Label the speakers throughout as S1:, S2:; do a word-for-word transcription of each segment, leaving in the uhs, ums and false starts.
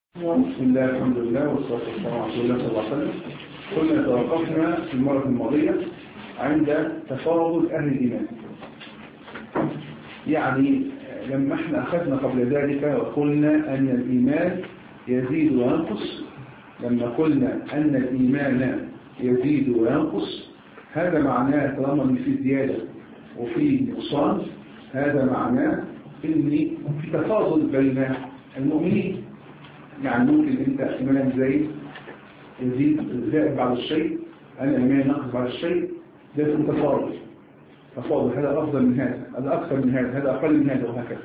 S1: بسم الله الحمد لله والصلاة والسلام على رسول الله صلى الله عليه وسلم. كنا توقفنا في المرة الماضية عند تفاضل أهل الإيمان. يعني لما احنا أخذنا قبل ذلك وقلنا أن الإيمان يزيد وينقص، لما قلنا أن الإيمان يزيد وينقص هذا معناه طالما ان في زيادة وفي نقصان، هذا معناه ان في تفاضل بين المؤمنين. يعني ممكن انت ايمانك زايد يزيد زائد بعض الشيء، انا ايماني نقص بعض الشيء، ده اسمه تفاضل. تفاضل هذا افضل من هذا، هذا اكثر من هذا، هذا اقل من هذا، وهكذا.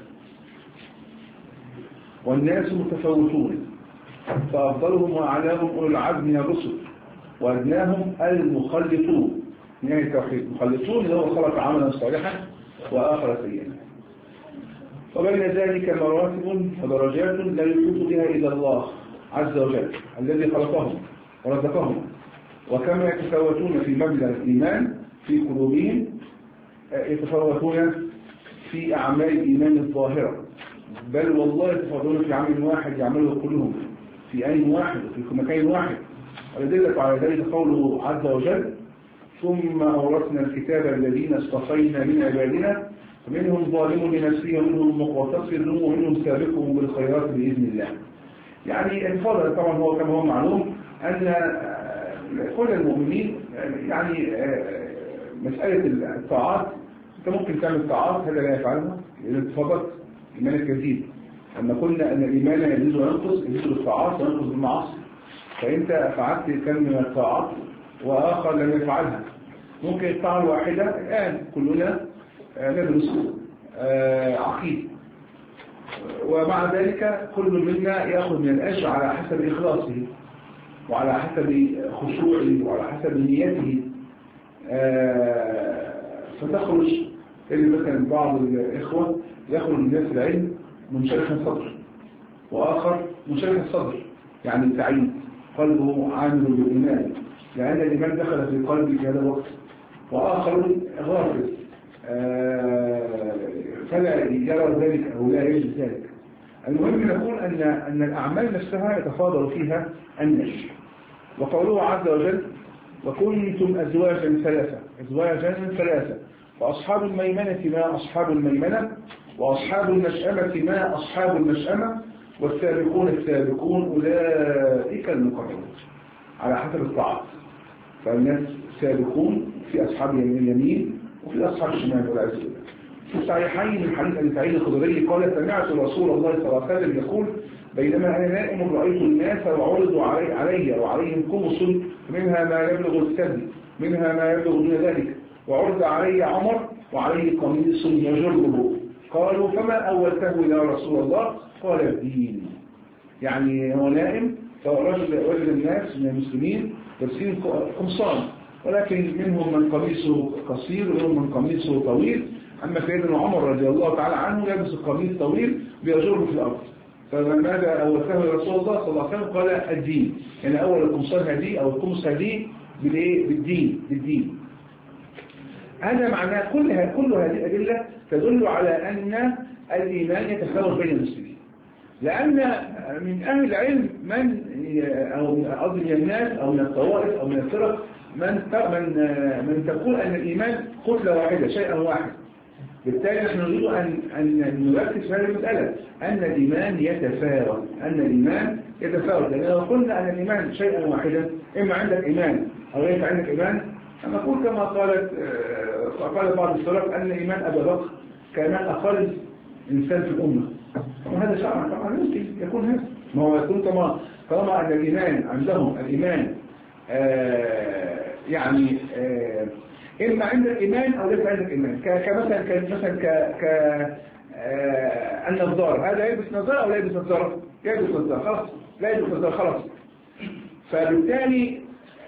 S1: والناس متفاوتون فافضلهم واعلاهم اولو العزم من الرسل وادناهم المخلطون. يعني التوحيد مخلطون اللي هو خلق عملا صالحا واخر سيئا. وبين ذلك مراتب ودرجات لا يحيط بها إلا الله عز وجل الذي خلقهم ورزقهم. وكما يتفاوتون في مبلغ الإيمان في قلوبهم يتفاوتون في أعمال الإيمان الظاهرة، بل والله يتفاوتون في عمل واحد يعمله كلهم في أي واحد وفي مكان واحد. ويدل على ذلك قوله عز وجل: ثم أورثنا الكتاب الذين اصطفينا من عبادنا فمنهم ظالم لنفسه ومنهم مقتصد ومنهم سابق بالخيرات بإذن الله. يعني الفضل طبعا هو كما هو معلوم أن كل المؤمنين يعني مسألة الطاعات أنت ممكن تعمل طاعات هذا لا يفعلها إذا اتفضلت إيمانك يزيد. لما قلنا أن الإيمان يزيد وينقص، يزيد بالطاعات وينقص بالمعاصي، فأنت فعلت كم من الطاعات وآخر لم يفعلها. ممكن الطاعة الواحدة الآن كلنا ندرس عقيدة، ومع ذلك كل منا يأخذ من الأجر على حسب إخلاصه وعلى حسب خشوعه وعلى حسب نيته. فتخرج اللي مثلا بعض الإخوة يخرج من ناس العلم منشرح الصدر، وآخر منشرح الصدر يعني سعيد قلبه عامل بالإيمان لأن الإيمان دخل في قلبه في هذا الوقت، وآخر غافل فلا يرى ذلك أو لا يجد ذلك. المهم نقول أن أن الأعمال نفسها يتفاضل فيها الناس. وقوله عز وجل: وكنتم أزواجا ثلاثة أزواجا ثلاثة فأصحاب الميمنة ما أصحاب الميمنة وأصحاب المشأمة ما أصحاب المشأمة والسابقون السابقون أولئك المقربون على حسب الطاعات. فالناس سابقون في أصحاب اليمين وفي أصحاب الشمال والعياذ بالله. في الصحيحين من حديث أبي سعيد الخدري قال: سمعت رسول الله صلى الله عليه وسلم يقول: بينما أنا نائم رأيت الناس وعرضوا علي, علي وعليهم قمص منها ما يبلغ السد منها ما يبلغ دون ذلك، وعرض علي عمر وعليه قميص يجره. قالوا: فما أولته يا رسول الله؟ قال: الدين. يعني هو نائم فرجل رجل الناس من المسلمين لابسين قمصان، ولكن منهم من قميصه قصير ومنهم من قميصه طويل. أما سيدنا عمر رضي الله تعالى عنه يلبس القميص طويل بيجره في الأرض. فماذا أولته رسول الله صلى الله عليه وسلم؟ قال: الدين. يعني أول القمصان هذه أو القمص هذه بالدين بالدين. هذا معناه كل كل هذه الأدلة تدل على أن الإيمان يتفاوت بين المسلمين، لأن من أهل العلم من أو من الناس أو من الطوائف أو من الفرق من من من تقول أن الإيمان كتلة واحدة شيئا واحد. بالتالي نحن نريد أن أن نركز في هذه المسألة أن الإيمان يتفاوت أن الإيمان يتفاوت لأن لو قلنا أن الإيمان شيئا واحدا إما عندك إيمان أو ليس عندك إيمان، أما نقول كما قالت قال بعض السلف أن إيمان أبي بكر كان أقل إنسان في الأمة. وهذا شرعا طبعا ممكن يكون هذا، ما هو يكون طبعا طالما أن الإيمان عندهم الإيمان آه يعني آه إما عندك إيمان أو ليس عندك إيمان. كمثلا كمثلا ك ك آه النظارة، هذا يلبس نظارة أو لا يلبس نظارة؟ يلبس نظارة خلاص، لا يلبس نظارة خلاص. فبالتالي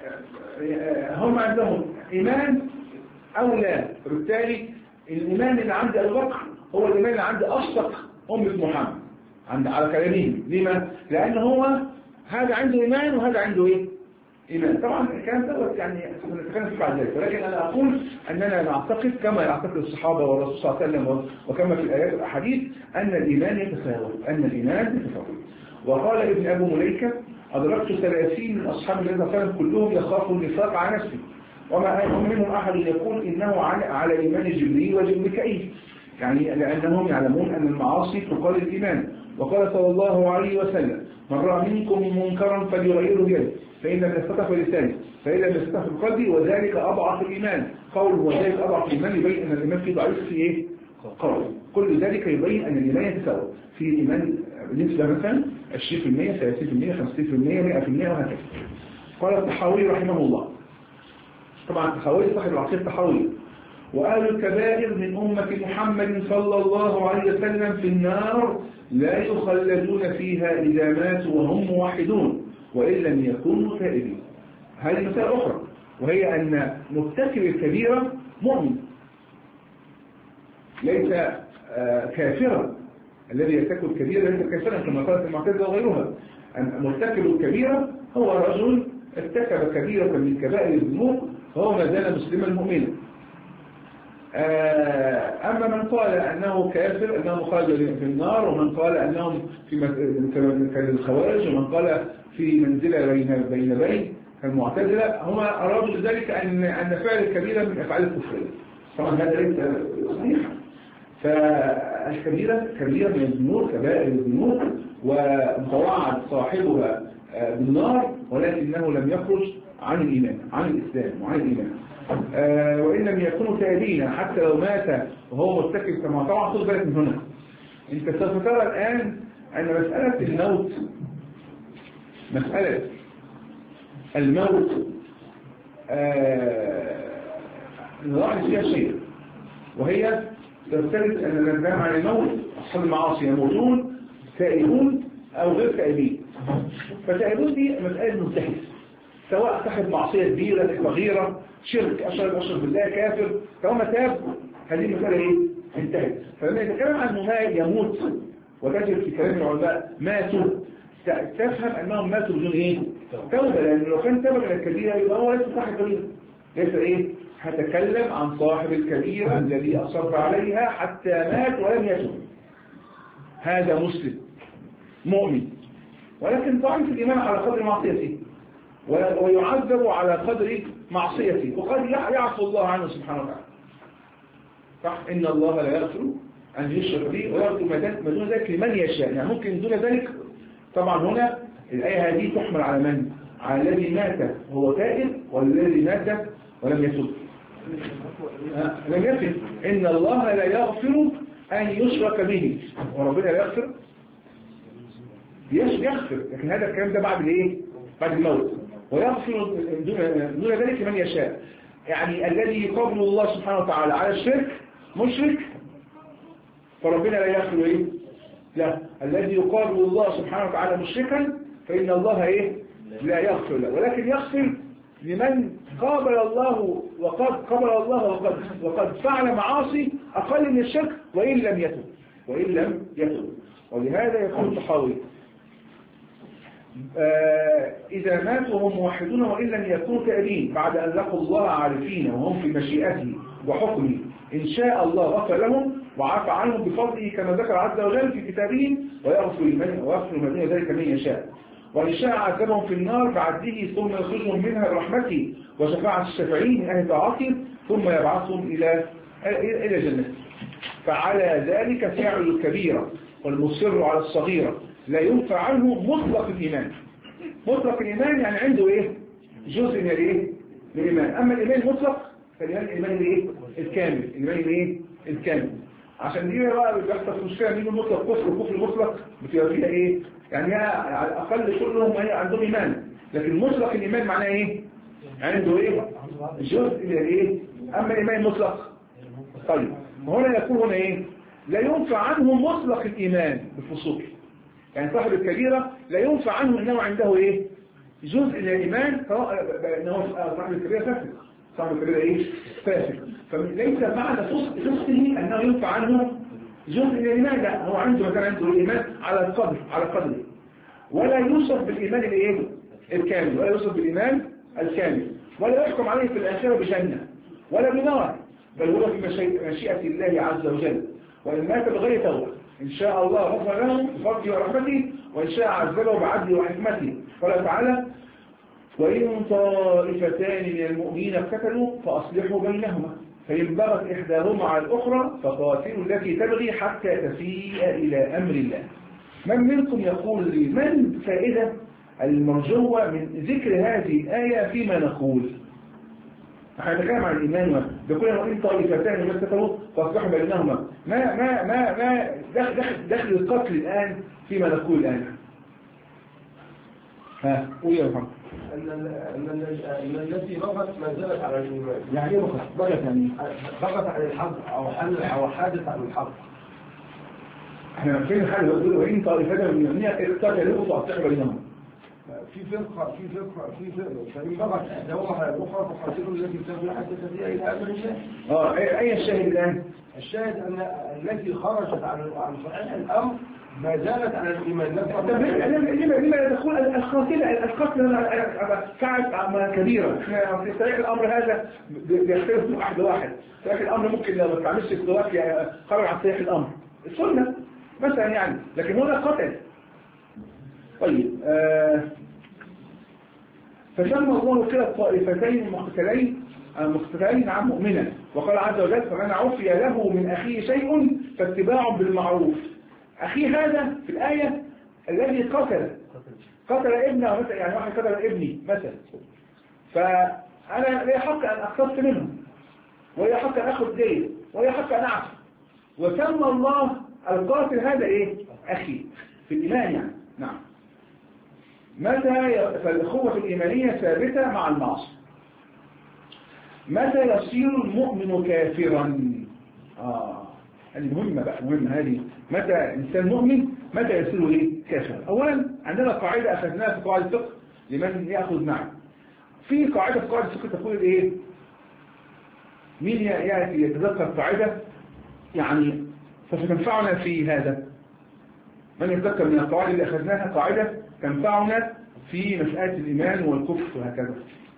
S1: آه هم عندهم إيمان أو لا. فبالتالي الإيمان اللي عند أبي بكر هو الإيمان اللي عند أصدق أمة محمد عند على كلامهم. لما؟ لأن هو هذا عنده إيمان وهذا عنده إيه؟ إيمان. طبعا الكلام دوت يعني نتكلم فيه بعد ذلك، ولكن أنا أقول أننا نعتقد كما يعتقد الصحابة والرسول صلى الله عليه وسلم وكما في الآيات والأحاديث أن الإيمان يتفاوت أن الإيمان يتفاوت. وقال ابن أبو مليكة أدركت ثلاثين من أصحاب النبي صلى الله عليه وسلم كلهم يخافوا النفاق على نفسه، وما منهم أحد يقول إنه على, على إيمان جبريل وميكائيل، يعني لأنهم يعلمون أن المعاصي تقال الإيمان. وقال صلى الله عليه وسلم من رأى منكم منكرا فليغيره بيده، فإن لم يستطع فلسانه، فإن لم يستطع بقلبه، وذلك أضعف الإيمان. قول وذلك أضعف الإيمان يبين أن الإيمان فيه ضعيف في إيه؟ قول. كل ذلك يبين أن الإيمان يتساوى في الإيمان بالنسبة مثلا عشرين بالمئة ثلاثين بالمئة خمسين بالمئة مئة بالمئة وهكذا. قال الطحاوي رحمه الله، طبعا الطحاوي صاحب العقيدة الطحاوية، وأهل الكبائر من أمة محمد صلى الله عليه وسلم في النار لا يخلدون فيها إذا ماتوا وهم موحدون وإن لم يكونوا تائبين. هذه مسألة أخرى، وهي أن مرتكب الكبيرة مؤمن ليس آه كافرا. الذي يرتكب الكبيرة ليس كافرا كما قالت المعتزلة وغيرها. مرتكب الكبيرة هو رجل ارتكب كبيرة من كبائر الذنوب فهو ما زال مسلما مؤمنا. أما من قال أنه كافر أنه خالد في النار، ومن قال أنهم في كالخوارج، ومن قال في منزلة بين بين بين كالمعتزلة، هما أرادوا بذلك أن أن فعل الكبيرة من أفعال الكفر. طبعا هذا ليس صحيحا. فالكبيرة كبيرة من الذنوب، كبائر الذنوب، ومتوعد صاحبها بالنار، ولكنه لم يخرج عن الإيمان، عن الإسلام وعن الإيمان. آه وإن لم يكونوا تائبين حتى لو مات وهو مرتكب كما طبعا. خذ بالك من هنا، انت سوف ترى الآن أن مسألة الموت، مسألة الموت نلاحظ فيها شيء، وهي تختلف أن نتكلم عن الموت. أصحاب المعاصي يموتون تائبون أو غير تائبين. فتائبون دي مسألة منتهية، سواء صاحب معصية كبيرة صغيرة، شرك، أشرك أشرك بالله، كافر، فهو تاب، هذه المسألة إيه؟ انتهت. فلما يتكلم عن أنه يموت وتجد في كلام العلماء ماتوا، تفهم أنهم ماتوا بدون إيه؟ توبة، لأن لو كان تاب من الكبيرة يبقى هو ليس صاحب كبيرة، ليس إيه؟ هتكلم عن صاحب الكبيرة الذي أصر عليها حتى مات ولم يتوب. هذا مسلم مؤمن، ولكن ضعيف الإيمان على قدر معصيته، ويعذب على قدر معصيته، وقد يعفو الله عنه سبحانه وتعالى. صح؟ إن الله لا يغفر أن يشرك به ويغفر ما دون ذلك لمن يشاء. يعني ممكن دون ذلك. طبعا هنا الآية هذه تحمل على من؟ على الذي مات وهو تائب، والذي مات ولم يتوب. لم يتوب. إن الله لا يغفر أن يشرك به، وربنا لا يغفر يغفر، لكن هذا الكلام ده بعد الايه؟ بعد الموت. ويغفر دون ذلك من يشاء. يعني الذي يقابل الله سبحانه وتعالى على الشرك مشرك، فربنا لا يغفر ايه؟ لا، الذي يقابل الله سبحانه وتعالى مشركا فإن الله ايه؟ لا يغفر له، ولكن يغفر لمن قابل الله وقد قبل الله وقد وقد فعل معاصي أقل من الشرك وإن لم يتب وإن لم يتب. ولهذا يقول الطحاوي آه إذا ماتوا وهم موحدون وإن لم يكونوا تائبين بعد أن لقوا الله عارفين وهم في مشيئته وحكمه، إن شاء الله غفر لهم وعفى عنهم بفضله كما ذكر عز وجل في كتابه، ويغفر من ويغفر من دون ذلك من يشاء. وإن شاء عذبهم في النار بعده ثم يخرجهم منها برحمته وشفاعة الشافعين من أهل طاعته، ثم يبعثهم إلى إلى جنته. فعلى ذلك فعل الكبيرة والمصر على الصغيرة لا ينفع عنه مطلق الإيمان. مطلق الإيمان يعني عنده إيه؟ جزء من الإيه؟ من الإيمان. أما الإيمان المطلق فالإيمان الإيمان الإيه؟ الكامل. الإيمان الإيه؟ الكامل. عشان دي بقى بيحصل مشكلة من المطلق كفر وكفر مطلق بتبقى فيها إيه؟ يعني على الأقل كلهم عندهم إيمان، لكن مطلق الإيمان معناه إيه؟ عنده إيه؟ جزء من الإيه؟ أما الإيمان المطلق طيب هنا يقول هنا إيه؟ لا ينفع عنه مطلق الإيمان بالفسوق. يعني صاحب الكبيرة لا ينفع عنه أنه عنده إيه؟ جزء من الإيمان، أنه صاحب الكبيرة فاسق. صاحب الكبيرة إيه؟ فاسق. فليس معنى فسقه أنه ينفع عنه جزء من الإيمان، لا، هو عنده مثلا عنده الإيمان على القدر على قدره، ولا يوصف بالإيمان الإيه؟ الكامل، ولا يوصف بالإيمان الكامل، ولا يحكم عليه في الآخرة بجنة ولا بنار، بل هو في مشيئة الله عز وجل. وإن مات بغير توبة إن شاء الله غفر لهم بفضله ورحمته، وإن شاء عذبه بعدله وحكمته. قال تعالى: وإن طائفتان من المؤمنين اقتتلوا فأصلحوا بينهما، فإن بغت إحداهما على الأخرى فقاتلوا التي تبغي حتى تفيء إلى أمر الله. من منكم يقول لي ما الفائدة المرجوة من ذكر هذه الآية فيما نقول؟ احنا نتكلم عن الإيمان، بيقول وإن طائفتان من اقتتلوا فأصلحوا بينهما. ما ما ما ما دخل دخل القتل الآن فيما نقول الآن؟ ها قول يا محمد.
S2: أن أن التي بغت ما زالت على الإيمان.
S1: يعني ايه بغت؟ بغت يعني
S2: بغت على الحق أو حل أو حادث عن الحق.
S1: احنا فين الحل؟ بيقول وإن طائفتان من المؤمنين اقتتلوا فأصلحوا بينهما.
S2: في فرقة في فرقة في فرقة فإن بغت إحداهما على الأخرى فقاتلوا التي تبغي حتى تفيء إلى أمر الله.
S1: اه أي الشاهد الآن؟
S2: الشاهد أن التي خرجت عن عن صحيح الأمر ما زالت على الإيمان.
S1: لما لما تقول القاتلة القتل كعب كبيرة. احنا في صحيح الأمر هذا بيختلف واحد واحد. صحيح الأمر ممكن لو ما تعملش اختلاف خرج عن صحيح الأمر السنة مثلا يعني، لكن هنا قتل. طيب آه فسمى الله كلا الطائفتين المقتتلين المقتتلين عن مؤمنا، وقال عز وجل: فمن عفي له من أخيه شيء فاتباع بالمعروف. أخي هذا في الآية الذي قتل قتل ابنه مثلا، يعني واحد قتل ابني مثلا، فأنا لي حق أن أقتص منه، ولي حق أن أخذ دين، ولي حق أن أعفو. وسمى الله القاتل هذا إيه؟ أخي في الإيمان يعني. نعم. متى فالأخوة الإيمانية ثابتة مع المعصية. متى يصير المؤمن كافرا؟ آه هذه مهمة بقى، مهمة هذه. متى إنسان مؤمن متى يصير إيه؟ كافرا؟ أولا عندنا قاعدة أخذناها في قواعد الفقه لمن يأخذ معه. في قاعدة في قواعد الفقه تقول إيه؟ مين يأتي يتذكر قاعدة يعني فستنفعنا في هذا؟ من يتذكر من القواعد اللي أخذناها قاعدة تنفعنا في مسألة الإيمان والكفر وهكذا؟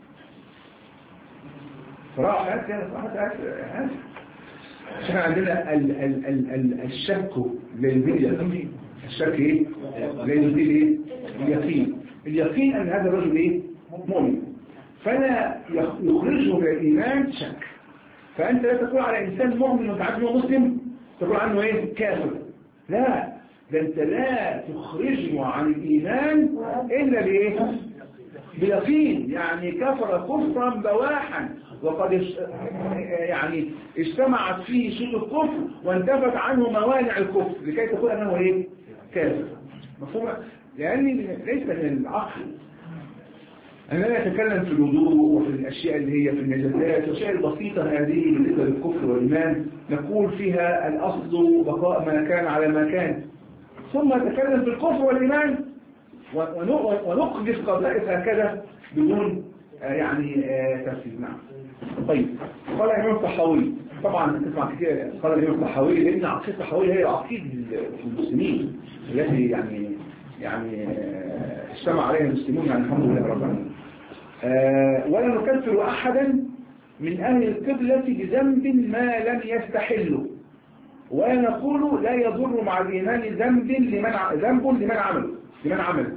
S1: صراحة هذا صراحة هذا احنا عندنا ال ال ال ال الشك لليقين. الشك ايه؟ لليقين ايه؟ اليقين. اليقين ان هذا الرجل ايه؟ مؤمن، فلا يخرجه من الايمان شك. فانت لا تقول على انسان مؤمن وانت عارف انه مسلم تقول عنه ايه؟ كافر. لا، ده انت لا تخرجه عن الايمان الا بايه؟ بيقين. يعني كفر كفرا بواحا، وقد يعني اجتمعت فيه شروط الكفر وانتفت عنه موانع الكفر لكي تقول انه ايه؟ كافر. مفهوم؟ لان ليس من العقل اننا نتكلم في الوضوء وفي الاشياء اللي هي في النجاسات والاشياء البسيطه هذه بالنسبه للكفر والايمان نقول فيها الاصل بقاء ما كان على ما كان، ثم نتكلم في الكفر والايمان ونقذف قضائف هكذا بدون يعني تفسير. نعم. طيب قال الإمام الطحاوي، طبعا تسمع كثير قال الإمام الطحاوي لأن عقيدة الطحاوي هي عقيدة المسلمين التي يعني يعني اجتمع عليها المسلمون يعني الحمد لله رب العالمين. ولا نكفر أحدا من أهل القبلة بذنب ما لم يستحله، ولا نقول لا يضر مع الإيمان ذنب لمن ذنب لمن عمله لمن عمله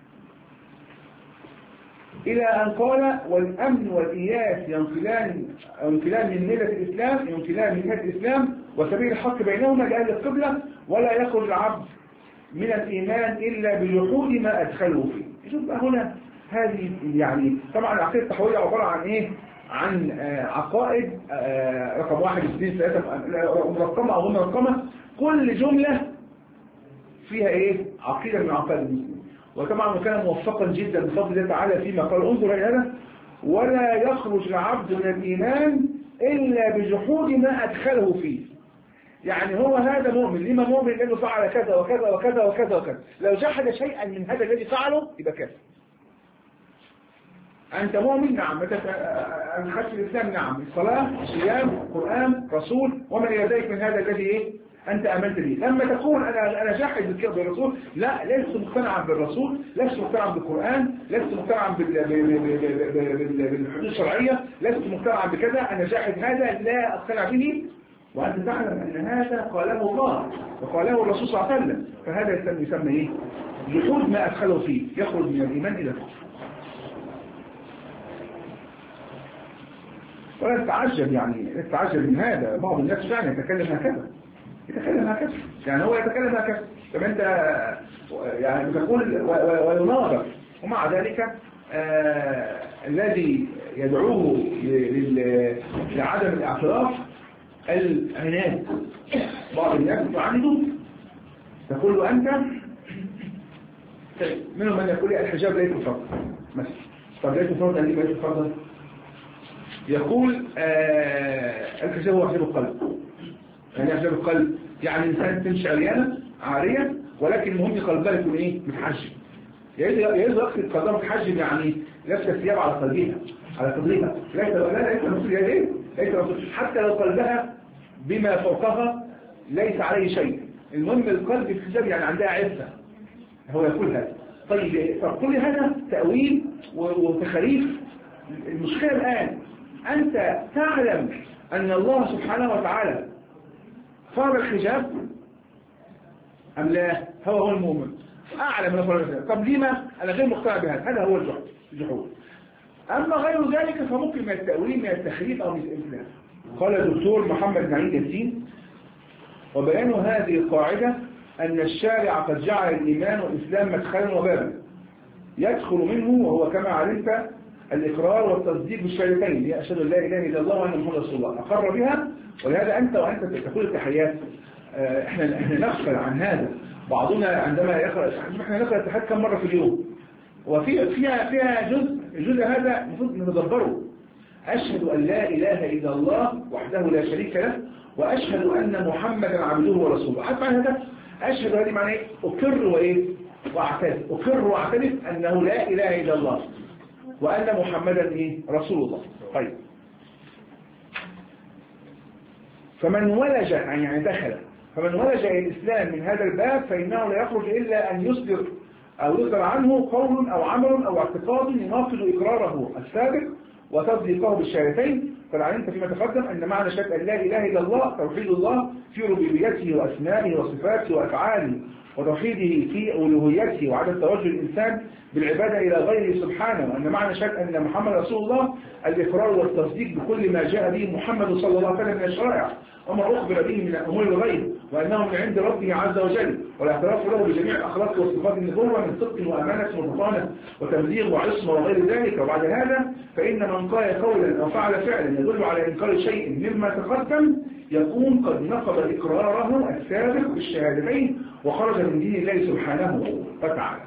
S1: إلى أن قال: والأمن والإياس ينقلان ينقلان من ملة الإسلام ينقلان من ملة الإسلام وسبيل الحق بينهما لأهل القبلة، ولا يخرج العبد من الإيمان إلا بجحود ما أدخله فيه. شوف بقى هنا هذه يعني طبعا العقيدة الطحاوية عبارة عن إيه؟ عن عقائد رقم واحد اثنين ثلاثة مرقمة أو غير مرقمة، كل جملة فيها إيه؟ عقيدة من عقائد المسلمين. وطبعا كان موفقا جدا بفضل الله تعالى فيما قال: انظر إلى هذا: ولا يخرج العبد من الإيمان إلا بجحود ما أدخله فيه. يعني هو هذا مؤمن، لما مؤمن لأنه فعل كذا وكذا وكذا وكذا وكذا، لو جحد شيئا من هذا الذي فعله يبقى كافر. أنت مؤمن؟ نعم. متى أخذت الإسلام؟ نعم. الصلاة، الصيام، القرآن، رسول، وما إلى ذلك من هذا الذي إيه؟ أنت آمنت به. لما تقول أنا أنا جاحد بالرسول، لا، لست مقتنعا بالرسول، لست مقتنعا بالقرآن، لست مقتنعا بالحدود الشرعية، لست مقتنعا بكذا، أنا جاحد هذا لا أقتنع به، وأنت تعلم أن هذا قاله الله وقاله الرسول صلى الله عليه وسلم، فهذا يسمى, يسمى إيه؟ جحود ما أدخله فيه، يخرج من الإيمان إلى الكفر. ولا تتعجب يعني تتعجب من هذا، بعض الناس فعلا يتكلم هكذا يتكلم هكذا يعني هو يتكلم هكذا، طب أنت يعني بتقول ويناظر، ومع ذلك آه الذي يدعوه لعدم الاعتراف العناد. بعض الناس يعنده تقول له أنت منهم من يقول لي الحجاب ليس فرض مثلا، طب ليس فرض يعني ليس فرضا؟ يقول آه الحجاب هو حجاب القلب. يعني حجاب القلب يعني إنسان تمشي عريانة عارية ولكن المهم قلبها يكون إيه؟ متحجب. يجب يقصد قلبها متحجب يعني لابسه الثياب على قلبها على صدرها، ليس لا ليس المسؤول ايه؟ ليس المسؤول حتى لو قلبها بما فوقها ليس عليه شيء، المهم القلب في الحجاب يعني عندها عفة، هو يقول هذا. طيب فكل هذا تأويل وتخريف. المشكلة الآن أنت تعلم أن الله سبحانه وتعالى فرض الحجاب أم لا؟ هو هو المؤمن أعلم من فرض الحجاب. طب لما أنا غير مقتنع بهذا؟ هذا هو الجحود. أما غير ذلك فممكن من التأويل من التخريف أو من الإنفلام. قال الدكتور محمد نعيم ياسين: وبيان هذه القاعدة أن الشارع قد جعل الإيمان والإسلام مدخلا وبابا يدخل منه، وهو كما علمت الإقرار والتصديق بالشهادتين، هي أشهد أن لا إله إلا الله وأن محمدا رسول الله، أقر بها. ولهذا أنت وأنت تقول التحيات إحنا إحنا نغفل عن هذا. بعضنا عندما يقرأ إحنا نقرأ التحيات كم مرة في اليوم، وفي فيها فيها جزء الجزء هذا المفروض ندبره: أشهد أن لا إله إلا الله وحده لا شريك له وأشهد أن محمدا عبده ورسوله. حتى هذا أشهد هذه معناه إيه؟ أقر وإيه؟ وأعترف. أقر وأعترف أنه لا إله إلا الله وأن محمدا إيه؟ رسول الله. طيب، فمن ولج يعني دخل فمن ولج إلى الإسلام من هذا الباب فإنه لا يخرج إلا أن يصدر أو يصدر عنه قول أو عمل أو اعتقاد يناقض إقراره السابق وتصديقه بالشهادتين. قد علمت فيما تقدم أن معنى شهادة أن لا إله إلا الله توحيد الله في ربوبيته وأسمائه وصفاته وأفعاله، وتوحيده في ألوهيته وعدم توجه الإنسان بالعبادة إلى غيره سبحانه، وأن معنى شهادة أن محمد رسول الله الإقرار والتصديق بكل ما جاء به محمد صلى الله عليه وسلم من الشرائع وما أخبر به من أمور الغيب، وأنه من عند ربه عز وجل، والاعتراف له بجميع الأخلاق وصفات النبوة من صدق وأمانة وبطانة وتبليغ وعصمة وغير ذلك. وبعد هذا فإن من قال قولا أو فعل فعلا يدل على إنكار شيء مما تقدم يكون قد نقض إقراره السابق بالشهادتين وخرج من دين الله سبحانه وتعالى.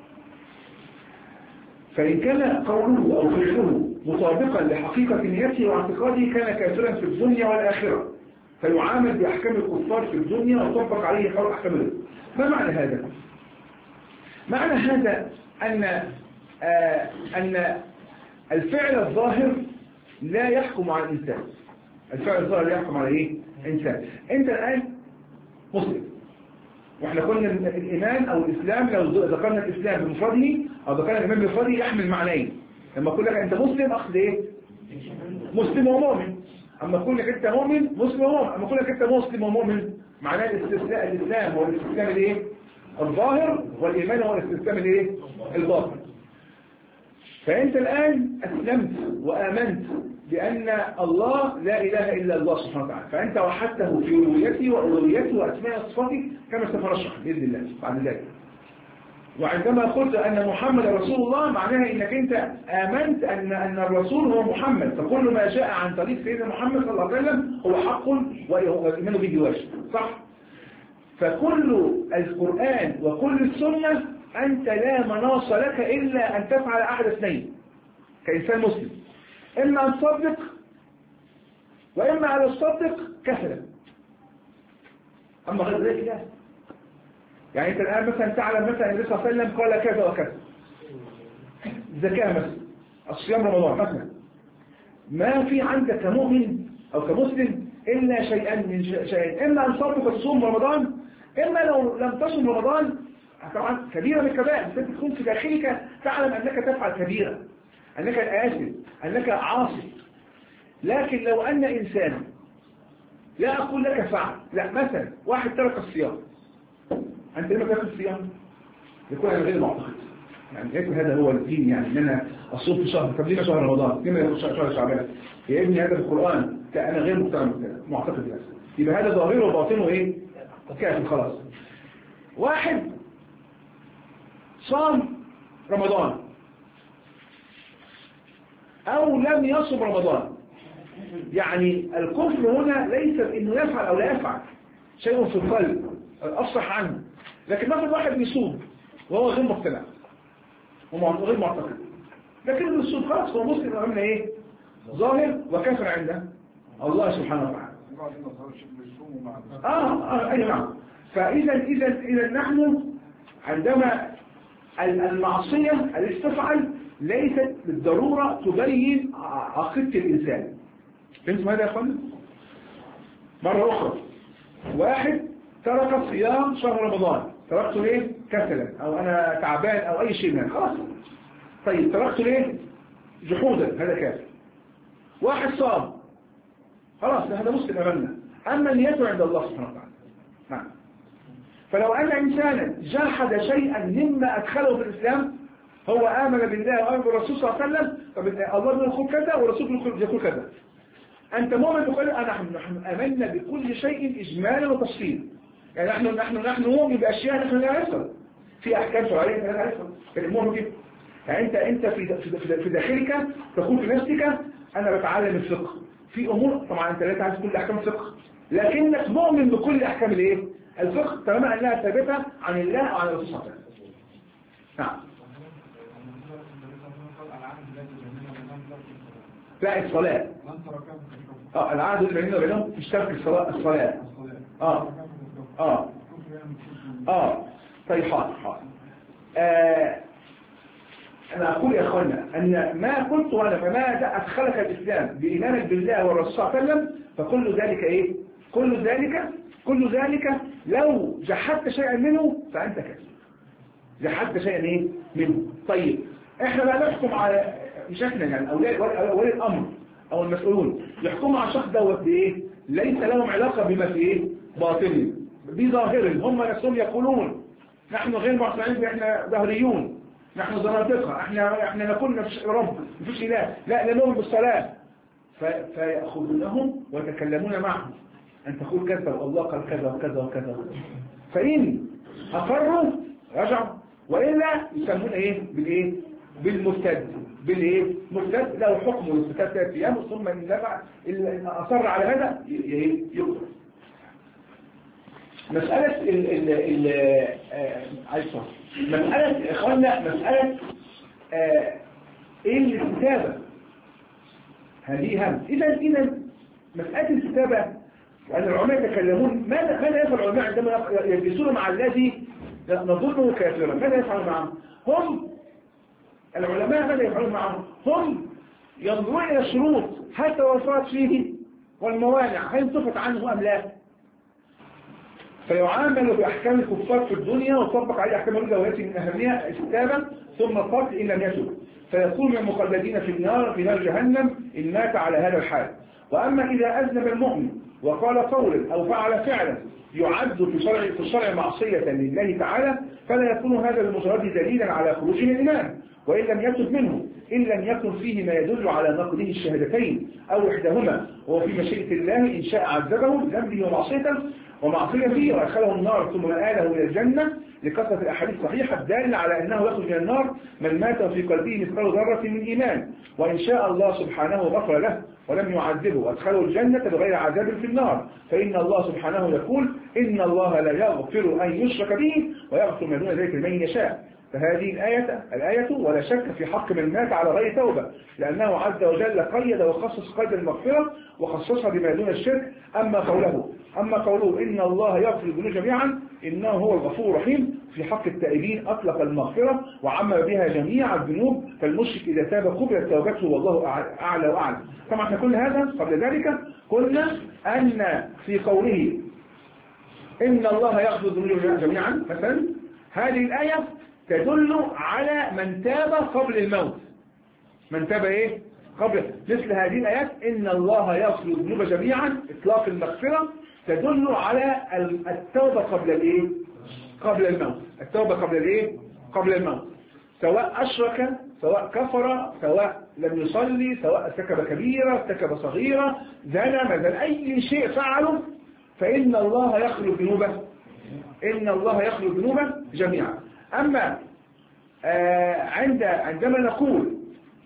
S1: فإن كان قوله أو فعله مطابقا لحقيقة نيته واعتقاده كان كافرا في الدنيا والآخرة، فيعامل بأحكام الكفار في الدنيا ويطبق عليه حول أحكام الدنيا. ما معنى هذا؟ معنى هذا أن آه أن الفعل الظاهر لا يحكم على الإنسان. الفعل الظاهر لا يحكم على إيه؟ إنسان. أنت الآن مسلم، وإحنا قلنا الإيمان أو الإسلام لو ذكرنا الإسلام بمفرده أو ذكرنا الإيمان بمفرده يحمل معنيين. لما أقول لك أنت مسلم أخذ إيه؟ مسلم ومؤمن. أما أقول لك أنت مؤمن مسلم ومؤمن. أما أقول لك أنت مسلم ومؤمن معناه الاستسلام. الإسلام هو الاستسلام الإيه؟ الظاهر، والإيمان هو الاستسلام الإيه؟ الباطن. فأنت الآن أسلمت وآمنت بأن الله لا إله إلا الله سبحانه وتعالى، فأنت وحدته في ربوبيته وألوهيته وأسماء وصفاته كما سنشرح بإذن الله بعد ذلك. وعندما قلت أن محمد رسول الله معناها أنك أنت آمنت أن أن الرسول هو محمد، فكل ما جاء عن طريق سيدنا محمد صلى الله عليه وسلم هو حق والإيمان به واجب، صح؟ فكل القرآن وكل السنة أنت لا مناص لك إلا أن تفعل أحد اثنين كإنسان مسلم: إما أن تصدق وإما أن تصدق كسلا. أما غير ذلك لا. يعني أنت الآن مثلا تعلم مثلا النبي صلى الله عليه وسلم قال كذا وكذا، الزكاة مثلا، الصيام رمضان مثلا، ما في عندك كمؤمن أو كمسلم إلا شيئان من شيئين: إما أن تصدق وتصوم رمضان، إما لو لم تصم رمضان طبعا كبيرة من الكبائر، بس تكون في داخلك تعلم أنك تفعل كبيرة، أنك آثم، أنك عاصي. لكن لو أن إنسان لا أقول لك فعل، لا، مثلا واحد ترك الصيام، أنت لما ترك الصيام يكون أنا غير معتقد، يعني يكون هذا هو الدين، يعني ان انا اصوم في شهر، طب ليه شهر رمضان؟ ليه ما يكون شهر شعبان؟ يا ابني هذا في القرآن، انا غير مقتنع معتقد بهذا، يبقى هذا ظاهره وباطنه ايه؟ كافر خلاص. واحد صام رمضان او لم يصم رمضان، يعني الكفر هنا ليس انه يفعل او لا يفعل، شيء في القلب اصح عنه، لكن مثلا واحد بيصوم وهو غير مقتنع وغير معتقد، لكن الصوم خلاص هو مسلم امامنا ايه؟ ظاهر وكافر عنده الله سبحانه وتعالى. اه اه اي نعم. فاذا اذا اذا نحن عندما المعصيه التي تفعل ليست بالضروره تبين عقيده الانسان. فهمتوا هذا يا اخوانا؟ مره اخرى، واحد ترك صيام شهر رمضان، تركته ليه؟ كسلا او انا تعبان او اي شيء منه، خلاص. طيب تركته ليه؟ جحودا، هذا كافر. واحد صام، خلاص هذا مسلم امامنا، اما نيته عند الله سبحانه وتعالى. نعم. فلو ان انسانا جحد شيئا مما ادخله في الاسلام، هو امن بالله وامن بالرسول صلى الله عليه وسلم، طب الله يقول كذا والرسول يقول كذا، انت مؤمن بكل نحن نحن امنا بكل شيء اجمالا وتفصيلا، يعني نحن نحن نحن نؤمن باشياء نحن لا نعرفها، في احكام شرعيه لا نعرفها، المؤمن كده. يعني انت انت في في داخلك تقول في نفسك انا بتعلم الفقه، في امور طبعا انت لا تعرف كل احكام الفقه، لكنك مؤمن بكل احكام الايه؟ الفقه، طالما انها ثابته عن الله وعن الرسول صلى الله عليه وسلم. نعم. لا الصلاه. اه العهد اللي بيننا وبينهم في ترك الصلاه الصلاه. اه اه اه طيب حاضر حاضر. آه أنا أقول يا أخوانا أن ما قلت وأنا فما أدخلك الإسلام بإيمانك بالله والرسول صلى الله عليه وسلم، فكل ذلك إيه؟ كل ذلك كل ذلك لو جحدت شيئا منه فأنت كافر. جحدت شيئا إيه؟ منه. طيب إحنا لا نحكم على مش إحنا يعني أولي الأمر أو المسؤولون يحكموا على الشخص دوت بإيه؟ ليس لهم علاقة بما في إيه؟ باطني بظاهر، هم نفسهم يقولون نحن غير معتنعين، إحنا ظاهريون، نحن زنادقة، احنا احنا نقول نفس رب مفيش اله، لا لا نؤمن بالصلاه، فيأخذونهم ويتكلمون معهم ان تقول كذا والله قال كذا وكذا وكذا، فإن اقروا رجعوا، والا يسمون ايه بالايه؟ بالمرتد، بالايه؟ مرتد له حكم الارتكاب ثلاث ايام، ثم ان دفع ان اصر على هذا يقتل. مسألة ال ال ال عايزة مسألة إخواننا مسألة آه إيه الكتابة هذه هم. إذا إذا مسألة الكتابة وأن العلماء يتكلمون، ماذا ماذا يفعل العلماء عندما يجلسون مع الذي نظنه كافرا؟ ماذا يفعل معهم؟ هم العلماء ماذا يفعلون معهم؟ هم ينظرون إلى الشروط هل توفرت فيه والموانع هل انتفت عنه أم لا، فيعامل بأحكام الكفار في الدنيا وطبق عليه أحكام الرجل ويأتي من أهمها الكتابة ثم القتل إن لم يتب، فيكون من المخلدين في النار في نار جهنم إن مات على هذا الحال. وأما إذا أذنب المؤمن وقال قولا أو فعل فعلا يعد في شرع في الشرع معصية لله تعالى، فلا يكون هذا المجرد دليلا على خروج من الإيمان، وإن لم يتب منه إن لم يكن فيه ما يدل على نقضه الشهادتين أو إحداهما، وفي مشيئة الله إن شاء عذبه بذنبه ومعصيته ومعصية فيه وأدخله النار ثم آله إلى الجنة، لكثرة الأحاديث الصحيحة الدالة على أنه يخرج من النار من مات في قلبه مثقال ذرة من إيمان، وإن شاء الله سبحانه غفر له ولم يعذبه وأدخله الجنة بغير عذاب في النار، فإن الله سبحانه يقول إن الله لا يغفر أن يشرك به ويغفر ما دون ذلك لمن يشاء. فهذه الآية الآية ولا شك في حق من مات على غير توبة، لأنه عز وجل قيد وخصص قيد المغفرة وخصصها بما دون الشرك. أما قوله أما قوله إن الله يغفر الذنوب جميعا إنه هو الغفور الرحيم، في حق التائبين أطلق المغفرة وعم بها جميع الذنوب، فالمشرك إذا تاب قبلت توبته والله أعلى وأعلى. طبعا احنا كل هذا قبل ذلك قلنا أن في قوله إن الله يغفر الذنوب جميعا مثلا، هذه الآية تدل على من تاب قبل الموت، من تاب إيه؟ قبل مثل هذه الآيات إن الله يغفر الذنوب جميعا، إطلاق المغفرة تدل على التوبة قبل الإيه؟ قبل الموت. التوبة قبل الإيه؟ قبل الموت، سواء أشرك سواء كفر سواء لم يصلي سواء ارتكب كبيرة ارتكب صغيرة زنى مثلا أي شيء فعله، فإن الله يغفر الذنوب إن الله يغفر الذنوب جميعا. أما آه عند عندما نقول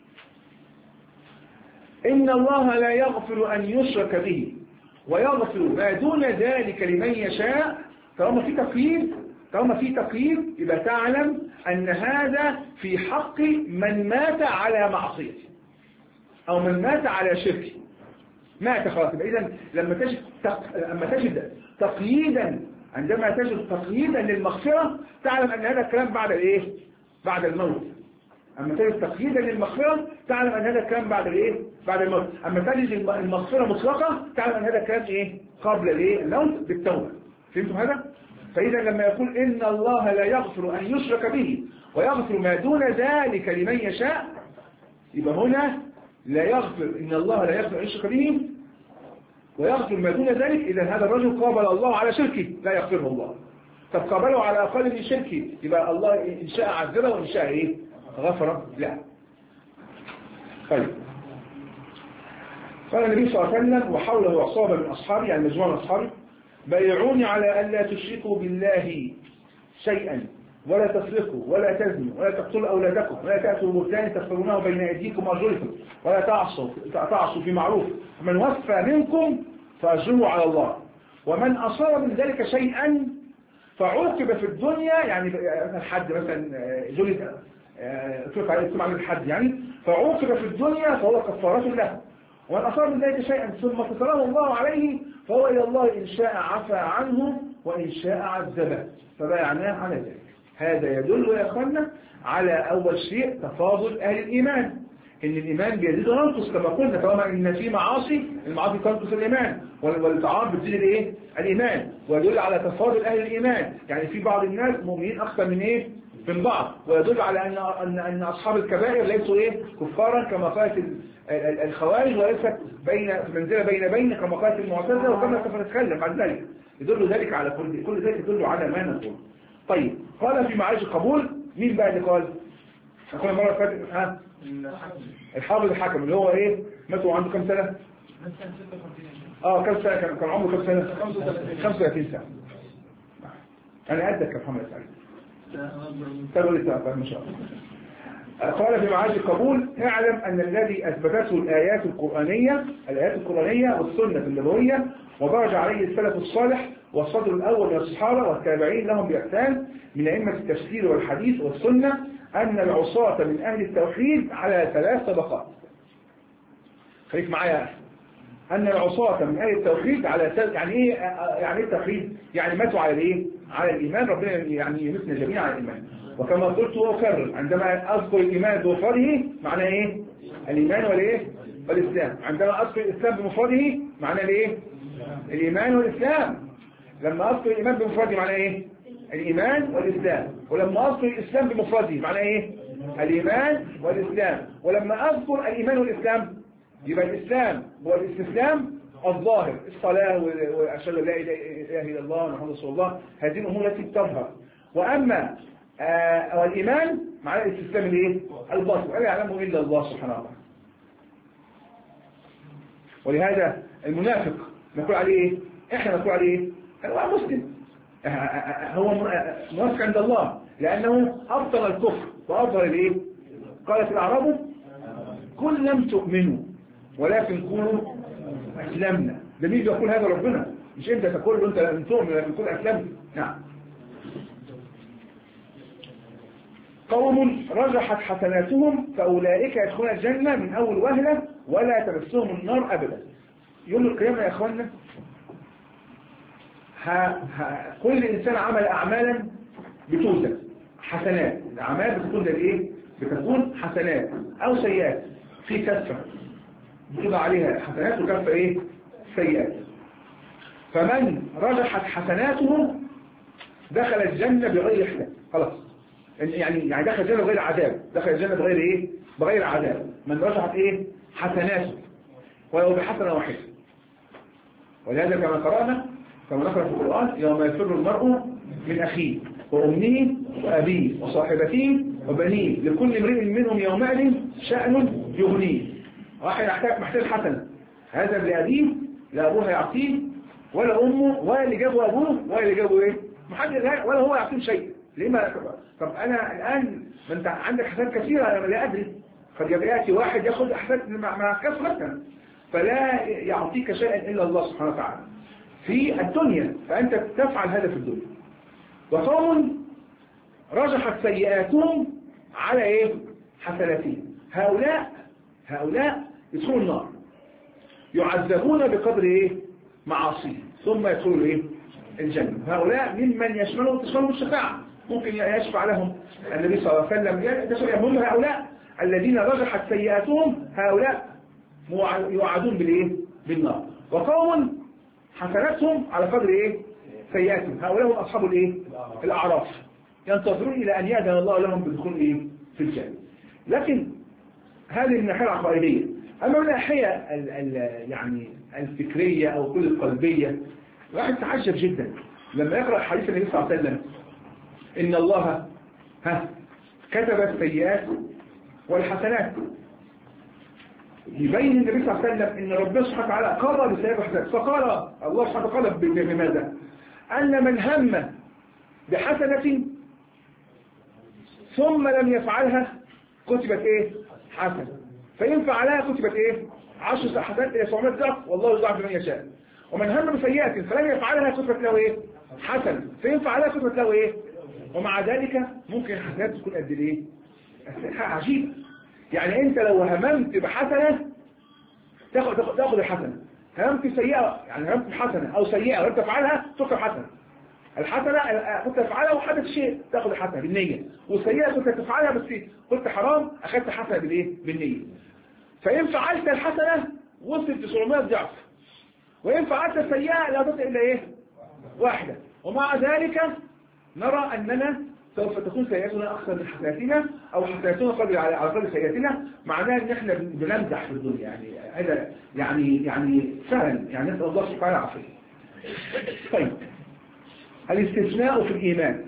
S1: إن الله لا يغفر أن يشرك به ويغفر ما دون ذلك لمن يشاء، طالما في تقييد طالما في تقييد يبقى تعلم أن هذا في حق من مات على معصيته أو من مات على شركه، مات خلاص. إذا لما تجد تق... لما تجد تقييدا عندما تجد تقييدا للمغفرة تعلم أن هذا الكلام بعد الإيه؟ بعد الموت. أما تجد تقييدا للمغفرة تعلم أن هذا الكلام بعد الإيه؟ بعد الموت. أما تجد المغفرة مطلقة تعلم أن هذا الكلام إيه؟ قبل الإيه؟ الموت بالتوبة. فهمتم هذا؟ فإذا لما يقول إن الله لا يغفر أن يشرك به ويغفر ما دون ذلك لمن يشاء، يبقى هنا لا يغفر إن الله لا يغفر أن يشرك به ويغفر ما دون ذلك. إذا هذا الرجل قابل الله على شركه لا يغفره الله. طب قابله على أقل من شركه، يبقى الله إن شاء عذبه وإن شاء إيه؟ غفر لا. طيب، قال النبي صلى الله عليه وسلم وحوله عصابة من أصحابه يعني مجموعة من أصحابه بايعوني على ألا تشركوا بالله شيئا ولا تسرقوا ولا تزنوا ولا تقتلوا أولادكم ولا تأتوا بهتان تفسرونه بين أيديكم وأرجلكم ولا تعصوا تعصوا في معروف، فمن وفى منكم فأجره على الله، ومن أصاب من ذلك شيئا فعوقب في الدنيا يعني الحد مثلا جلد اتفق عليه اتفق عليه الحد يعني فعوقب في الدنيا فهو كفارة له، ومن أصاب من ذلك شيئا ثم ستره الله عليه فهو إلى الله إن شاء عفى عنه وإن شاء عذبه فبايعناه على ذلك. هذا يدل يا أخوانا على أول شيء تفاضل أهل الإيمان، إن الإيمان بيزيد وينقص كما قلنا، طالما إن في معاصي المعاصي تنقص الإيمان والطاعات بتزيد الإيه؟ الإيمان، ويدل على تفاضل أهل الإيمان، يعني في بعض الناس مؤمنين أكثر من إيه؟ من بعض، ويدل على أن أن أن أصحاب الكبائر ليسوا إيه؟ كفارا كما قالت الخوارج، وليست بين منزلة بين بين كما قالت المعتزلة، وكما سوف نتكلم بعد ذلك. يدل ذلك على كل كل ذلك يدل على ما نقول. طيب، قال في معارج القبول مين بقى اللي قال؟ نقول مرة فاتت ها الحافظ الحكم اللي هو ايه؟ ماتوا عنده كم سنة؟ اه كم سنة كان كان عمره كم سنة؟ خمسة وثلاثين سنة. أنا قدك يا محمد سعيد. تقول لي سنة ما شاء الله. قال في معارج القبول اعلم أن الذي أثبتته الآيات القرآنية الآيات القرآنية والسنة النبوية ودرج عليه السلف الصالح والصدر الأول من الصحابة والتابعين لهم بإحسان من أئمة التفسير والحديث والسنة أن العصاة من أهل التوحيد على ثلاث طبقات. خليك معايا. أن العصاة من أهل التوحيد على ثلاث، يعني إيه يعني إيه التوحيد؟ يعني ماتوا على الإيه؟ على الإيمان، ربنا يعني يمتنا جميعا على الإيمان. وكما قلت وأكرر عندما أذكر الإيمان بمفرده معناه إيه؟ الإيمان والإيه؟ والإسلام. عندما أذكر الإسلام بمفرده معناه الإيه؟ الإيمان والإسلام. لما أذكر الإيمان بمفرده معناه إيه؟ الإيمان والإسلام. ولما أذكر الإسلام بمفرده معناه إيه؟ الإيمان والإسلام. ولما أذكر الإيمان والإسلام يبقى الإسلام هو الاستسلام الظاهر، الصلاة وأشهد أن لا إله إلا الله محمد رسول الله، هذه الأمور التي تظهر. وأما آه والإيمان معناه الاستسلام الإيه؟ الباطن، ولا يعلمه إلا الله سبحانه وتعالى. ولهذا المنافق نقول عليه إيه؟ إحنا نقول عليه إيه؟ هو مسلم، هو منافق عند الله لأنه أبطل الكفر وأظهر الإيه؟ قالت الأعراب كل لم تؤمنوا ولكن قولوا أسلمنا. ده مين يقول هذا؟ ربنا، مش أنت تقول له أنت لم تؤمن ولكن قول أسلمنا. نعم. قوم رجحت حسناتهم فأولئك يدخلون الجنة من أول وهلة ولا تمسهم النار أبدا. يوم القيامة يا أخوانا كل إنسان عمل أعمالا بتوزن حسنات، الأعمال بتكون إيه؟ بتكون حسنات أو سيئات، في كفة بتبقى عليها حسنات وكفة إيه؟ سيئات. فمن رجحت حسناته دخل الجنة بغير حساب. خلاص يعني يعني دخل الجنة بغير عذاب، دخل الجنة بغير ايه؟ بغير عذاب، من رجحت ايه؟ حسناته ولو بحسنة واحدة. ولهذا كما قرأنا كما نقرأ في القرآن يوم يفر المرء من أخيه وأمه وأبيه وصاحبته وبنيه لكل امرئ منهم يومئذ شأن يغنيه. واحد محتاج محتاج حسنة، هذا لأبيه لا أبوه يعطيه ولا أمه ولا اللي جابه أبوه ولا اللي جابه إيه؟ محدش ولا هو يعطيه شيء. ليه ما طب أنا الآن ما أنت عندك حسنات كثيرة أنا لا أدري، قد يأتي واحد يأخذ حسنات مع مع كسر مثلا فلا يعطيك شيئا إلا الله سبحانه وتعالى في الدنيا، فأنت تفعل هذا في الدنيا. وقوم رجحت سيئاتهم على إيه؟ حسناتهم، هؤلاء هؤلاء يدخلوا النار يعذبون بقدر إيه؟ معاصيه ثم يدخلوا إيه؟ الجنة. هؤلاء ممن يشملهم تشملهم الشفاعة، ممكن يشفع لهم النبي صلى الله عليه وسلم. يقول هؤلاء الذين رجحت سيئاتهم هؤلاء يوعدون بالإيه؟ بالنار. وقوم حسناتهم على قدر إيه؟ سيئاتهم، هؤلاء هم أصحاب الإيه؟ الأعراف ينتظرون إلى أن يأذن الله لهم بدخول إيه؟ في الجنة. لكن هذه من الناحية العقائدية. أما من الناحية يعني الفكرية أو كل القلبية واحد تعجب جدا لما يقرأ حديث النبي صلى الله عليه وسلم إن الله ها كتب السيئات والحسنات، يبين النبي صلى الله عليه وسلم إن ربنا سبحانه وتعالى قرر بالسيئات والحسنات، فقال الله سبحانه وتعالى بماذا؟ أن من هم بحسنة ثم لم يفعلها كتبت إيه؟ حسنة، فإن فعلها كتبت إيه؟ عشر حسنات إلى سبعمائة ضعف والله يضاعف لمن يشاء. ومن هم بسيئة فلم يفعلها كتبت له إيه؟ حسنة، فإن فعلها كتبت له إيه؟ ومع ذلك ممكن الحسنات تكون قد إيه؟ عجيب. يعني أنت لو هممت بحسنة تاخد تاخد الحسنة، هممت سيئة يعني هممت بحسنة أو سيئة وأنت تفعلها تكتب حسنة. الحسنة كنت تفعلها وحدث شيء تاخد الحسنة بالنية، والسيئة كنت تفعلها بس قلت حرام أخذت حسنة بالإيه؟ بالنية. فإن فعلت الحسنة وصلت تسعمائة ضعف، وإن فعلت السيئة لا تصل إلا إيه؟ واحدة. ومع ذلك نرى أننا سوف تكون سيئاتنا أكثر من حسناتنا أو حسناتنا قدر على قدر سيئاتنا، معناه إن إحنا بنمزح في الدنيا. يعني هذا يعني يعني فعلا يعني نسأل الله سبحانه العافية. طيب الاستثناء في الإيمان.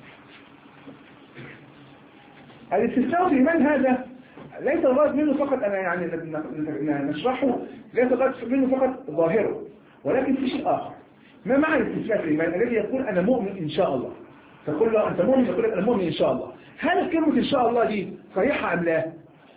S1: الاستثناء في الإيمان هذا ليس الغرض منه فقط أنا يعني نشرحه، ليس الغرض منه فقط ظاهره، ولكن في شيء آخر. ما معنى الاستثناء في الإيمان الذي يقول أنا مؤمن إن شاء الله؟ تقول له أنت مؤمن، يقول لك أنا مؤمن إن شاء الله. هل كلمة إن شاء الله دي صحيحة أم لا؟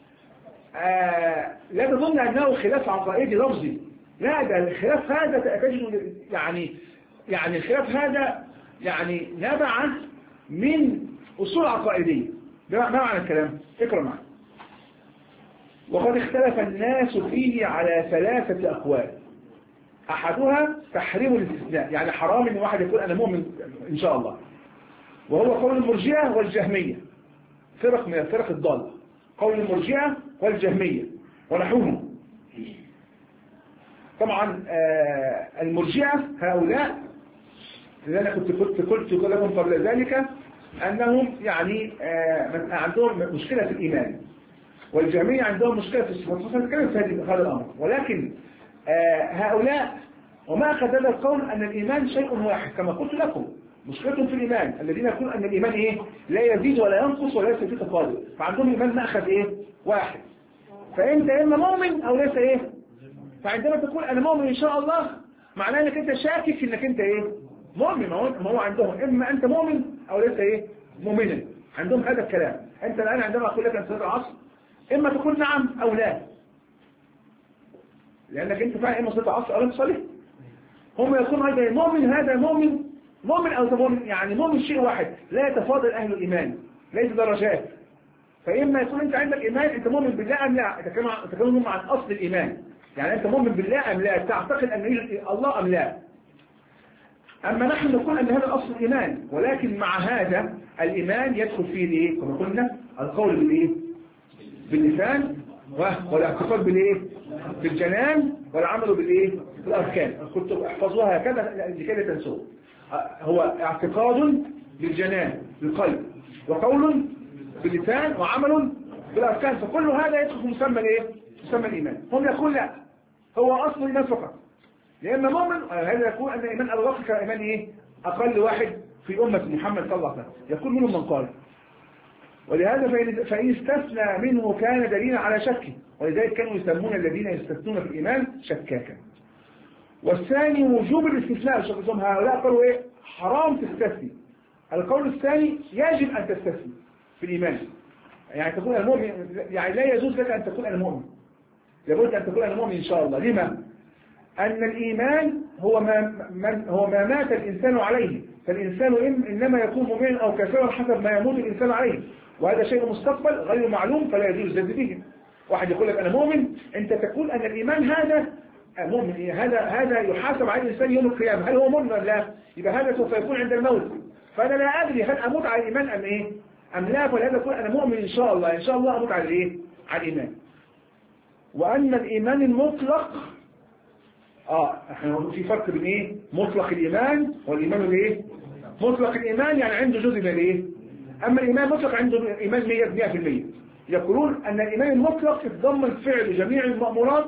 S1: آه لا تظن أنه خلاف عقائدي لفظي، لا، ده الخلاف هذا تجد يعني يعني الخلاف هذا يعني نبع من أصول عقائدية. ما معنى الكلام؟ اقرأ معي. وقد اختلف الناس فيه على ثلاثة أقوال، أحدها تحريم الاستثناء، يعني حرام إن واحد يقول أنا مؤمن إن شاء الله، وهو قول المرجئة والجهمية، فرق من الفرق الضالة، قول المرجئة والجهمية ونحوهم. طبعا آه المرجئة هؤلاء اللي أنا كنت قلت قلت لكم قبل ذلك أنهم يعني آه عندهم مشكلة في الإيمان، والجهمية عندهم مشكلة في الصفات، فنتكلم في هذا الأمر. ولكن آه هؤلاء وما أخذ هذا القول أن الإيمان شيء واحد كما قلت لكم، مشكلتهم في الإيمان الذين يقولون أن الإيمان إيه؟ لا يزيد ولا ينقص ولا يصير فيه تفاضل، فعندهم الإيمان مأخذ إيه؟ واحد. فأنت إما مؤمن أو ليس إيه؟ فعندما تقول أنا مؤمن إن شاء الله معناه أنك أنت شاكك إنك أنت إيه؟ مؤمن. ما هو عندهم إما أنت مؤمن أو ليس إيه؟ مؤمنا. عندهم هذا الكلام. أنت الآن عندما أقول لك أن صلاة العصر إما تقول نعم أو لا، لأنك أنت فعلا إما صلاة العصر أو لم تصلي. هم يقولون هذا مؤمن، هذا مؤمن مؤمن أو مؤمن، يعني مؤمن شيء واحد، لا يتفاضل أهل الإيمان، ليس درجات. فإما يكون أنت عندك إيمان أنت مؤمن بالله أم لا، تتكلم عن أصل الإيمان، يعني أنت مؤمن بالله أم لا، تعتقد أن الله أم لا. أما نحن نقول أن هذا أصل الإيمان، ولكن مع هذا الإيمان يدخل فيه الإيه؟ كما قلنا القول بالإيه؟ باللسان، والاعتقاد بالإيه؟ بالجنان، والعمل بالإيه؟ بالأركان. كنت احفظوها هكذا لكي لا تنسوه. هو اعتقاد بالجنان بالقلب، وقول باللسان وعمل بالأركان، فكل هذا يدخل في مسمى الايه؟ مسمى الإيمان. هم يقول لا، هو أصل الإيمان فقط. لأن مؤمن هذا يقول أن الإيمان الواقع كإيمان إيه؟ أقل واحد في أمة محمد صلى الله عليه وسلم، يقول منهم من قال. ولهذا فإن, فإن استثنى منه كان دليلا على شكه، ولذلك كانوا يسمون الذين يستثنون في الإيمان شكاكا. والثاني وجوب الاستثناء، هؤلاء قالوا إيه؟ حرام تستثني. القول الثاني يجب أن تستثني في الإيمان، يعني تكون المؤمن، يعني لا يجوز لك أن تكون المؤمن، لابد أن تكون المؤمن إن شاء الله. لما؟ أن الإيمان هو ما, من هو ما مات الإنسان عليه، فالإنسان إنما يكون مؤمنا أو كافرا حسب ما يموت الإنسان عليه، وهذا شيء مستقبل غير معلوم فلا يجوز الجد به. واحد يقول لك أنا مؤمن، أنت تقول أن الإيمان هذا مؤمن، هذا هذا يحاسب عليه الإنسان يوم القيامة، هل هو مؤمن ولا لا؟ يبقى هذا سوف يكون عند الموت، فأنا لا أدري هل أموت على الإيمان أم إيه؟ أم لا، فلهذا أقول أنا مؤمن إن شاء الله، إن شاء الله أموت على إيه؟ على الإيمان. وأن الإيمان المطلق آه احنا في فرق بين ايه؟ مطلق الإيمان والإيمان الايه؟ مطلق الإيمان يعني عنده جزء من الايه؟ أما الإيمان المطلق عنده إيمان مئة في المئة. يقولون أن الإيمان المطلق يتضمن فعل جميع المأمورات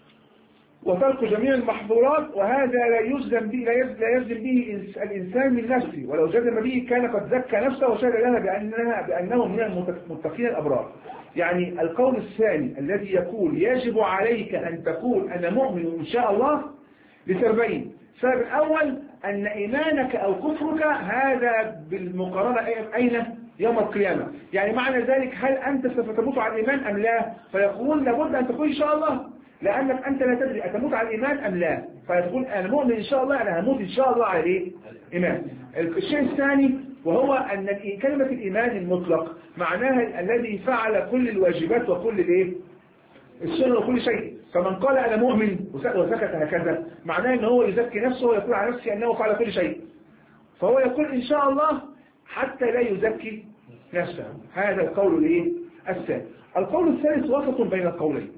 S1: وترك جميع المحظورات، وهذا لا يجزم به لا يجزم به الإنسان من نفسه، ولو جزم به كان قد زكى نفسه وشهد لنا بأننا بأنه من المتقين الأبرار. يعني القول الثاني الذي يقول يجب عليك أن تقول أنا مؤمن إن شاء الله لسببين. السبب الأول أن إيمانك أو كفرك هذا بالمقارنة أين؟ يوم القيامة. يعني معنى ذلك هل أنت سوف تموت على الإيمان أم لا؟ فيقول لابد أن تقول إن شاء الله، لأنك أنت لا تدري أتموت على الإيمان أم لا، فيقول أنا مؤمن إن شاء الله، أنا هموت إن شاء الله على إيه؟ إيمان. الشيء الثاني وهو أن كلمة الإيمان المطلق معناها الذي فعل كل الواجبات وكل الإيه؟ السنة وكل شيء. فمن قال أنا مؤمن وسكت هكذا معناه أنه هو يزكي نفسه ويقول على نفسه أنه فعل كل شيء، فهو يقول إن شاء الله حتى لا يزكي نفسه. هذا القول الإيه؟ الثاني. القول الثالث وسط بين القولين،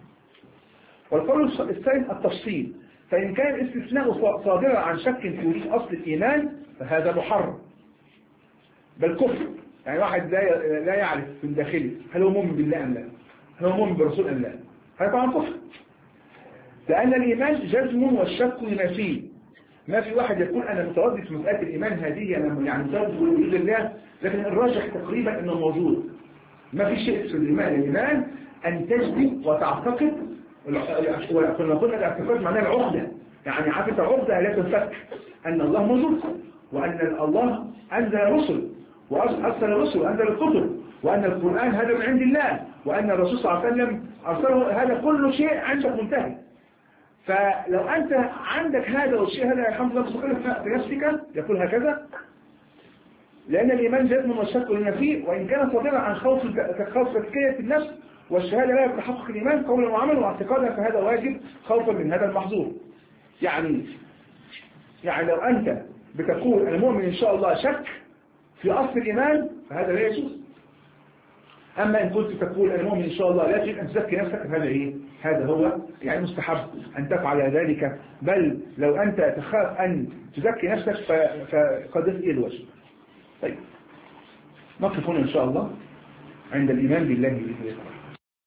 S1: والقول الثالث التفصيل. فإن كان الاستثناء صادرا عن شك في أصل الإيمان فهذا محرم بل كفر. يعني واحد لا لا يعرف في داخله هل هو مؤمن بالله أم لا، هل هو مؤمن برسول أم لا، هذا طبعا كفر، لأن الإيمان جزم والشك ينافيه. ما في واحد يقول أنا متردد في مسألة الإيمان هذه، أنا يعني متردد بوجود الله، لكن الراجح تقريبا أنه موجود. ما في شيء في الإيمان. الإيمان أن تجزم وتعتقد، كنا قلنا الاعتقاد معناه العقدة، يعني عقدة عقدة لا تنفك، أن الله موجود، وأن الله أنزل رسل وأرسل رسل وأنزل الكتب، وأن القرآن هذا من عند الله، وأن الرسول صلى الله عليه وسلم أرسله، هذا كل شيء عندك منتهي. فلو أنت عندك هذا والشيء هذا الحمد لله مستقل في نفسك يقول هكذا، لأن الإيمان جزم والشك لنا فيه، وإن كان صادرا عن خوف خوف تزكية النفس والشهادة لا يتحقق الإيمان قولا وعملا واعتقادا، فهذا واجب خوفا من هذا المحظور. يعني يعني لو أنت بتقول أنا مؤمن إن شاء الله شك في أصل الإيمان فهذا لا يجوز. أما إن كنت تقول أنا مؤمن إن شاء الله لا تجب أن تزكي نفسك فهذا إيه؟ هذا هو يعني مستحب أن تفعل ذلك، بل لو أنت تخاف أن تزكي نفسك فقد يسئل الوجه. طيب نقف هنا إن شاء الله عند الإيمان بالله بإذن الله.